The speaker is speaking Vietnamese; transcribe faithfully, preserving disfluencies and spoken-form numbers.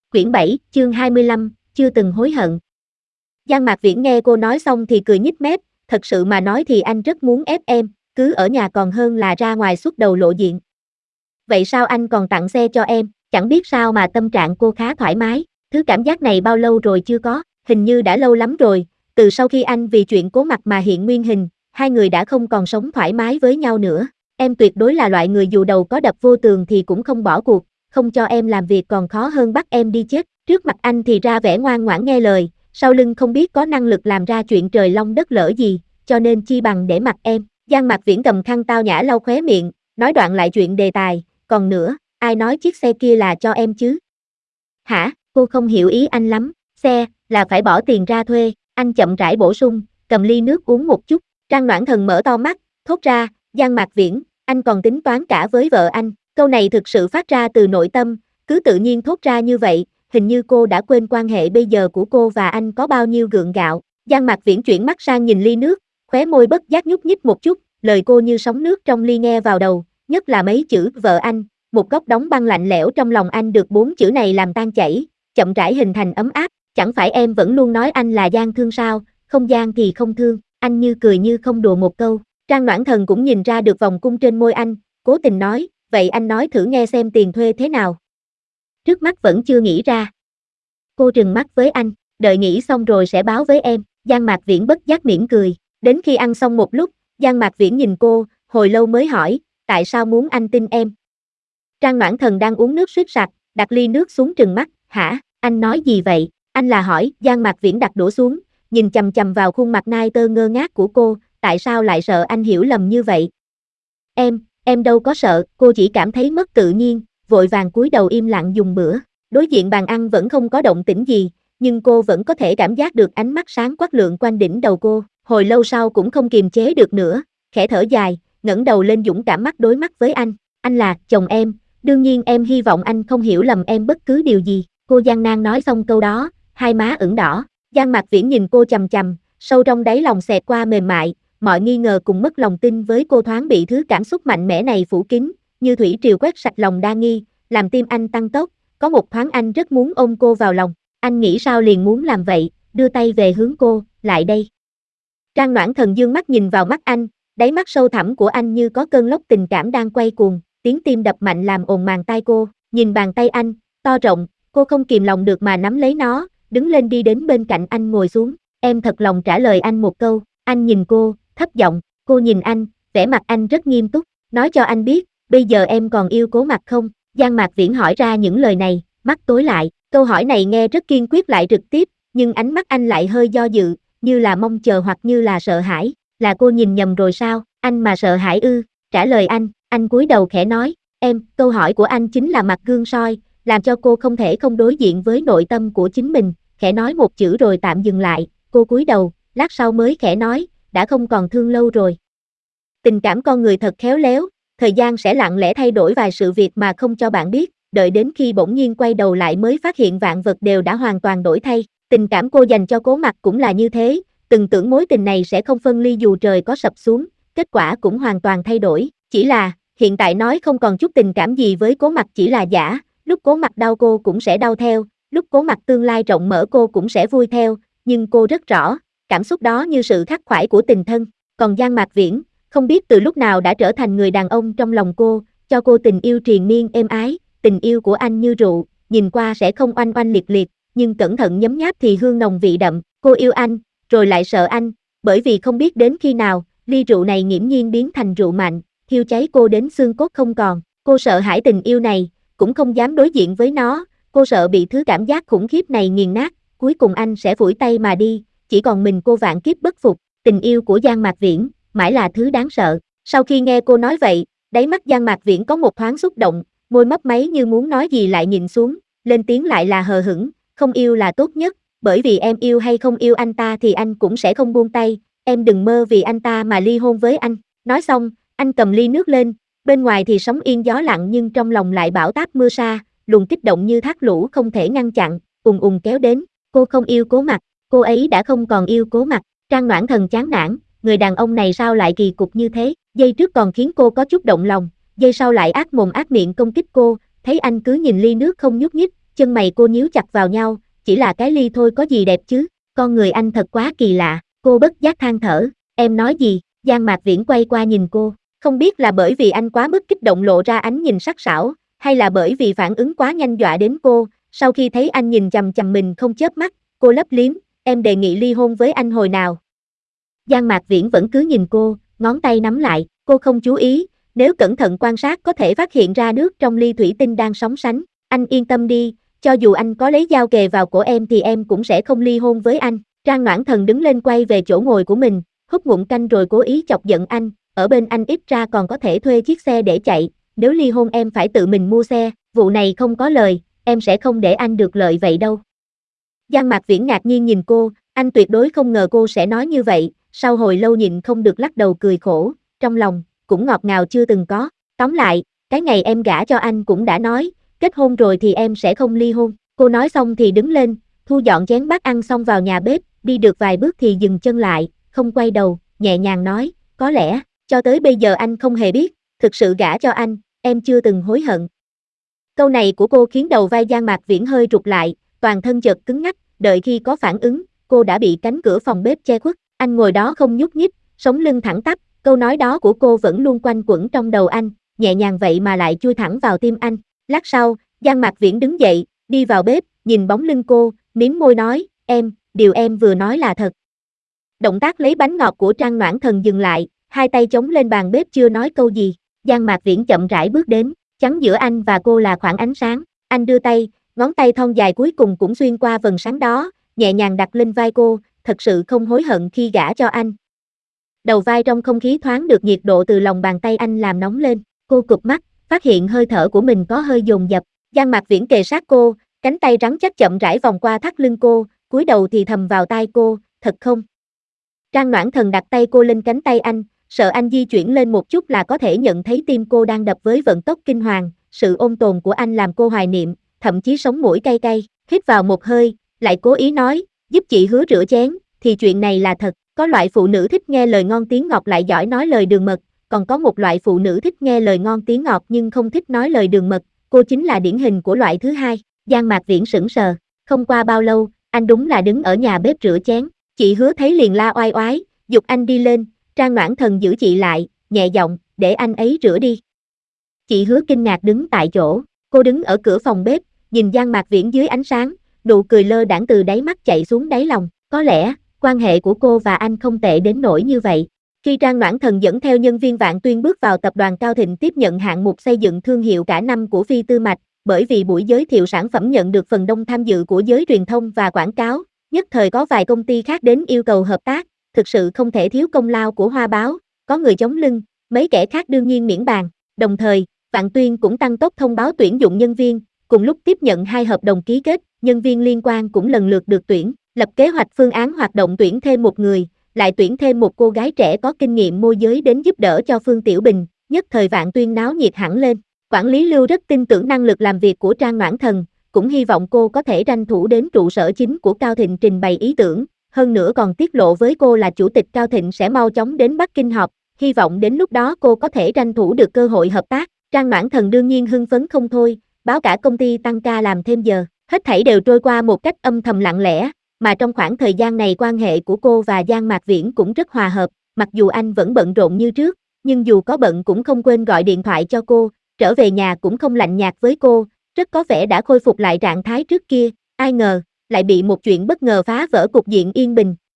Quyển bảy, chương hai mươi lăm, chưa từng hối hận. Giang Mạc Viễn nghe cô nói xong thì cười nhếch mép, thật sự mà nói thì anh rất muốn ép em, cứ ở nhà còn hơn là ra ngoài xuất đầu lộ diện. Vậy sao anh còn tặng xe cho em, chẳng biết sao mà tâm trạng cô khá thoải mái, thứ cảm giác này bao lâu rồi chưa có, hình như đã lâu lắm rồi, từ sau khi anh vì chuyện Cố Mặc mà hiện nguyên hình, hai người đã không còn sống thoải mái với nhau nữa. Em tuyệt đối là loại người dù đầu có đập vô tường thì cũng không bỏ cuộc, không cho em làm việc còn khó hơn bắt em đi chết. Trước mặt anh thì ra vẻ ngoan ngoãn nghe lời, sau lưng không biết có năng lực làm ra chuyện trời long đất lỡ gì, cho nên chi bằng để mặc em. Giang Mạc Viễn cầm khăn tao nhã lau khóe miệng, nói đoạn lại chuyện đề tài, còn nữa, ai nói chiếc xe kia là cho em chứ? Hả, cô không hiểu ý anh lắm, xe, là phải bỏ tiền ra thuê, anh chậm rãi bổ sung, cầm ly nước uống một chút. Trang Noãn Thần mở to mắt, thốt ra, Giang Mạc Viễn, anh còn tính toán cả với vợ anh, câu này thực sự phát ra từ nội tâm, cứ tự nhiên thốt ra như vậy, hình như cô đã quên quan hệ bây giờ của cô và anh có bao nhiêu gượng gạo. Giang Mạc Viễn chuyển mắt sang nhìn ly nước, khóe môi bất giác nhúc nhích một chút, lời cô như sóng nước trong ly nghe vào đầu, nhất là mấy chữ vợ anh, một góc đóng băng lạnh lẽo trong lòng anh được bốn chữ này làm tan chảy, chậm rãi hình thành ấm áp, chẳng phải em vẫn luôn nói anh là gian thương sao, không gian thì không thương, anh như cười như không đùa một câu. Trang Noãn Thần cũng nhìn ra được vòng cung trên môi anh, cố tình nói, vậy anh nói thử nghe xem tiền thuê thế nào. Trước mắt vẫn chưa nghĩ ra. Cô trừng mắt với anh, đợi nghĩ xong rồi sẽ báo với em. Giang Mạc Viễn bất giác mỉm cười, đến khi ăn xong một lúc, Giang Mạc Viễn nhìn cô, hồi lâu mới hỏi, tại sao muốn anh tin em? Trang Noãn Thần đang uống nước suýt sặc, đặt ly nước xuống trừng mắt, hả, anh nói gì vậy? Anh là hỏi, Giang Mạc Viễn đặt đũa xuống, nhìn chằm chằm vào khuôn mặt nai tơ ngơ ngác của cô, tại sao lại sợ anh hiểu lầm như vậy? Em, em đâu có sợ, cô chỉ cảm thấy mất tự nhiên, vội vàng cúi đầu im lặng dùng bữa. Đối diện bàn ăn vẫn không có động tĩnh gì, nhưng cô vẫn có thể cảm giác được ánh mắt sáng quắc lượn quanh đỉnh đầu cô, hồi lâu sau cũng không kiềm chế được nữa, khẽ thở dài, ngẩng đầu lên dũng cảm mắt đối mắt với anh, anh là chồng em, đương nhiên em hy vọng anh không hiểu lầm em bất cứ điều gì. Cô gian nan nói xong câu đó, hai má ửng đỏ, Giang Mạc Viễn nhìn cô chằm chằm, sâu trong đáy lòng xẹt qua mềm mại, mọi nghi ngờ cùng mất lòng tin với cô thoáng bị thứ cảm xúc mạnh mẽ này phủ kín, như thủy triều quét sạch lòng đa nghi, làm tim anh tăng tốc, có một thoáng anh rất muốn ôm cô vào lòng, anh nghĩ sao liền muốn làm vậy, đưa tay về hướng cô, lại đây. Trang Noãn Thần dương mắt nhìn vào mắt anh, đáy mắt sâu thẳm của anh như có cơn lốc tình cảm đang quay cuồng, tiếng tim đập mạnh làm ồn màng tai cô, nhìn bàn tay anh, to rộng, cô không kìm lòng được mà nắm lấy nó, đứng lên đi đến bên cạnh anh ngồi xuống, em thật lòng trả lời anh một câu, anh nhìn cô, thấp giọng, cô nhìn anh, vẻ mặt anh rất nghiêm túc, nói cho anh biết, bây giờ em còn yêu Cố Mặc không? Giang Mạc Viễn hỏi ra những lời này, mắt tối lại, câu hỏi này nghe rất kiên quyết lại trực tiếp, nhưng ánh mắt anh lại hơi do dự, như là mong chờ hoặc như là sợ hãi, là cô nhìn nhầm rồi sao, anh mà sợ hãi ư? Trả lời anh, anh cúi đầu khẽ nói, em, câu hỏi của anh chính là mặt gương soi, làm cho cô không thể không đối diện với nội tâm của chính mình, khẽ nói một chữ rồi tạm dừng lại, cô cúi đầu, lát sau mới khẽ nói, đã không còn thương lâu rồi. Tình cảm con người thật khéo léo, thời gian sẽ lặng lẽ thay đổi vài sự việc mà không cho bạn biết, đợi đến khi bỗng nhiên quay đầu lại mới phát hiện vạn vật đều đã hoàn toàn đổi thay. Tình cảm cô dành cho Cố Mặc cũng là như thế, từng tưởng mối tình này sẽ không phân ly dù trời có sập xuống, kết quả cũng hoàn toàn thay đổi, chỉ là, hiện tại nói không còn chút tình cảm gì với Cố Mặc chỉ là giả, lúc Cố Mặc đau cô cũng sẽ đau theo, lúc Cố Mặc tương lai rộng mở cô cũng sẽ vui theo, nhưng cô rất rõ, cảm xúc đó như sự khắc khoải của tình thân, còn Giang Mạc Viễn, không biết từ lúc nào đã trở thành người đàn ông trong lòng cô, cho cô tình yêu triền miên êm ái, tình yêu của anh như rượu, nhìn qua sẽ không oanh oanh liệt liệt, nhưng cẩn thận nhấm nháp thì hương nồng vị đậm, cô yêu anh, rồi lại sợ anh, bởi vì không biết đến khi nào, ly rượu này nghiễm nhiên biến thành rượu mạnh, thiêu cháy cô đến xương cốt không còn, cô sợ hãi tình yêu này, cũng không dám đối diện với nó, cô sợ bị thứ cảm giác khủng khiếp này nghiền nát, cuối cùng anh sẽ phủi tay mà đi, chỉ còn mình cô vạn kiếp bất phục, tình yêu của Giang Mạc Viễn, mãi là thứ đáng sợ. Sau khi nghe cô nói vậy, đáy mắt Giang Mạc Viễn có một thoáng xúc động, môi mấp máy như muốn nói gì lại nhìn xuống, lên tiếng lại là hờ hững, không yêu là tốt nhất, bởi vì em yêu hay không yêu anh ta thì anh cũng sẽ không buông tay, em đừng mơ vì anh ta mà ly hôn với anh. Nói xong, anh cầm ly nước lên, bên ngoài thì sóng yên gió lặng nhưng trong lòng lại bão táp mưa sa, luồng kích động như thác lũ không thể ngăn chặn, ùn ùn kéo đến, cô không yêu Cố Mặc, cô ấy đã không còn yêu Cố Mặc. Trang Noãn Thần chán nản, người đàn ông này sao lại kỳ cục như thế, giây trước còn khiến cô có chút động lòng, giây sau lại ác mồm ác miệng công kích cô, thấy anh cứ nhìn ly nước không nhúc nhích, chân mày cô nhíu chặt vào nhau, chỉ là cái ly thôi có gì đẹp chứ, con người anh thật quá kỳ lạ, cô bất giác than thở, em nói gì, Giang Mạc Viễn quay qua nhìn cô, không biết là bởi vì anh quá mức kích động lộ ra ánh nhìn sắc sảo, hay là bởi vì phản ứng quá nhanh dọa đến cô, sau khi thấy anh nhìn chằm chằm mình không chớp mắt, cô lấp liếm, em đề nghị ly hôn với anh hồi nào. Giang Mạc Viễn vẫn cứ nhìn cô, ngón tay nắm lại, cô không chú ý, nếu cẩn thận quan sát có thể phát hiện ra nước trong ly thủy tinh đang sóng sánh, anh yên tâm đi, cho dù anh có lấy dao kề vào cổ em thì em cũng sẽ không ly hôn với anh. Trang Noãn Thần đứng lên quay về chỗ ngồi của mình, hút ngụm canh rồi cố ý chọc giận anh, ở bên anh ít ra còn có thể thuê chiếc xe để chạy, nếu ly hôn em phải tự mình mua xe, vụ này không có lời, em sẽ không để anh được lợi vậy đâu. Giang Mạc Viễn ngạc nhiên nhìn cô, anh tuyệt đối không ngờ cô sẽ nói như vậy, sau hồi lâu nhịn không được lắc đầu cười khổ, trong lòng, cũng ngọt ngào chưa từng có, tóm lại, cái ngày em gả cho anh cũng đã nói, kết hôn rồi thì em sẽ không ly hôn, cô nói xong thì đứng lên, thu dọn chén bát ăn xong vào nhà bếp, đi được vài bước thì dừng chân lại, không quay đầu, nhẹ nhàng nói, có lẽ, cho tới bây giờ anh không hề biết, thực sự gả cho anh, em chưa từng hối hận. Câu này của cô khiến đầu vai Giang Mạc Viễn hơi rụt lại, toàn thân chợt cứng ngắc, đợi khi có phản ứng, cô đã bị cánh cửa phòng bếp che khuất, anh ngồi đó không nhúc nhích, sống lưng thẳng tắp, câu nói đó của cô vẫn luôn quanh quẩn trong đầu anh, nhẹ nhàng vậy mà lại chui thẳng vào tim anh. Lát sau, Giang Mạc Viễn đứng dậy, đi vào bếp, nhìn bóng lưng cô, mím môi nói, em, điều em vừa nói là thật. Động tác lấy bánh ngọt của Trang Noãn Thần dừng lại, hai tay chống lên bàn bếp chưa nói câu gì, Giang Mạc Viễn chậm rãi bước đến, chắn giữa anh và cô là khoảng ánh sáng, anh đưa tay, ngón tay thon dài cuối cùng cũng xuyên qua vầng sáng đó, nhẹ nhàng đặt lên vai cô, thật sự không hối hận khi gả cho anh. Đầu vai trong không khí thoáng được nhiệt độ từ lòng bàn tay anh làm nóng lên, cô cụp mắt, phát hiện hơi thở của mình có hơi dồn dập, Giang Mạc Viễn kề sát cô, cánh tay rắn chắc chậm rãi vòng qua thắt lưng cô, cúi đầu thì thầm vào tai cô, thật không? Trang Noãn Thần đặt tay cô lên cánh tay anh, sợ anh di chuyển lên một chút là có thể nhận thấy tim cô đang đập với vận tốc kinh hoàng, sự ôn tồn của anh làm cô hoài niệm, thậm chí sống mũi cay cay, hít vào một hơi, lại cố ý nói, giúp chị hứa rửa chén, thì chuyện này là thật, có loại phụ nữ thích nghe lời ngon tiếng ngọt lại giỏi nói lời đường mật, còn có một loại phụ nữ thích nghe lời ngon tiếng ngọt nhưng không thích nói lời đường mật, cô chính là điển hình của loại thứ hai. Giang Mạc Viễn sững sờ, không qua bao lâu, anh đúng là đứng ở nhà bếp rửa chén, chị Hứa thấy liền la oai oái, giục anh đi lên, Trang Noãn Thần giữ chị lại, nhẹ giọng, để anh ấy rửa đi. Chị Hứa kinh ngạc đứng tại chỗ, cô đứng ở cửa phòng bếp, nhìn Giang Mạc Viễn dưới ánh sáng, nụ cười lơ đãng từ đáy mắt chạy xuống đáy lòng, có lẽ, quan hệ của cô và anh không tệ đến nỗi như vậy. Khi Trang Noãn Thần dẫn theo nhân viên Vạn Tuyên bước vào tập đoàn Cao Thịnh tiếp nhận hạng mục xây dựng thương hiệu cả năm của Phi Tư Mạch, bởi vì buổi giới thiệu sản phẩm nhận được phần đông tham dự của giới truyền thông và quảng cáo, nhất thời có vài công ty khác đến yêu cầu hợp tác, thực sự không thể thiếu công lao của Hoa Báo, có người chống lưng, mấy kẻ khác đương nhiên miễn bàn, đồng thời, Vạn Tuyên cũng tăng tốc thông báo tuyển dụng nhân viên, cùng lúc tiếp nhận hai hợp đồng ký kết, nhân viên liên quan cũng lần lượt được tuyển, lập kế hoạch phương án hoạt động tuyển thêm một người, lại tuyển thêm một cô gái trẻ có kinh nghiệm môi giới đến giúp đỡ cho Phương Tiểu Bình, nhất thời Vạn Tuyên náo nhiệt hẳn lên. Quản lý Lưu rất tin tưởng năng lực làm việc của Trang Noãn Thần, cũng hy vọng cô có thể tranh thủ đến trụ sở chính của Cao Thịnh trình bày ý tưởng, hơn nữa còn tiết lộ với cô là chủ tịch Cao Thịnh sẽ mau chóng đến Bắc Kinh họp, hy vọng đến lúc đó cô có thể tranh thủ được cơ hội hợp tác. Trang Noãn Thần đương nhiên hưng phấn không thôi, báo cả công ty tăng ca làm thêm giờ, hết thảy đều trôi qua một cách âm thầm lặng lẽ, mà trong khoảng thời gian này quan hệ của cô và Giang Mạc Viễn cũng rất hòa hợp, mặc dù anh vẫn bận rộn như trước, nhưng dù có bận cũng không quên gọi điện thoại cho cô, trở về nhà cũng không lạnh nhạt với cô, rất có vẻ đã khôi phục lại trạng thái trước kia, ai ngờ, lại bị một chuyện bất ngờ phá vỡ cục diện yên bình,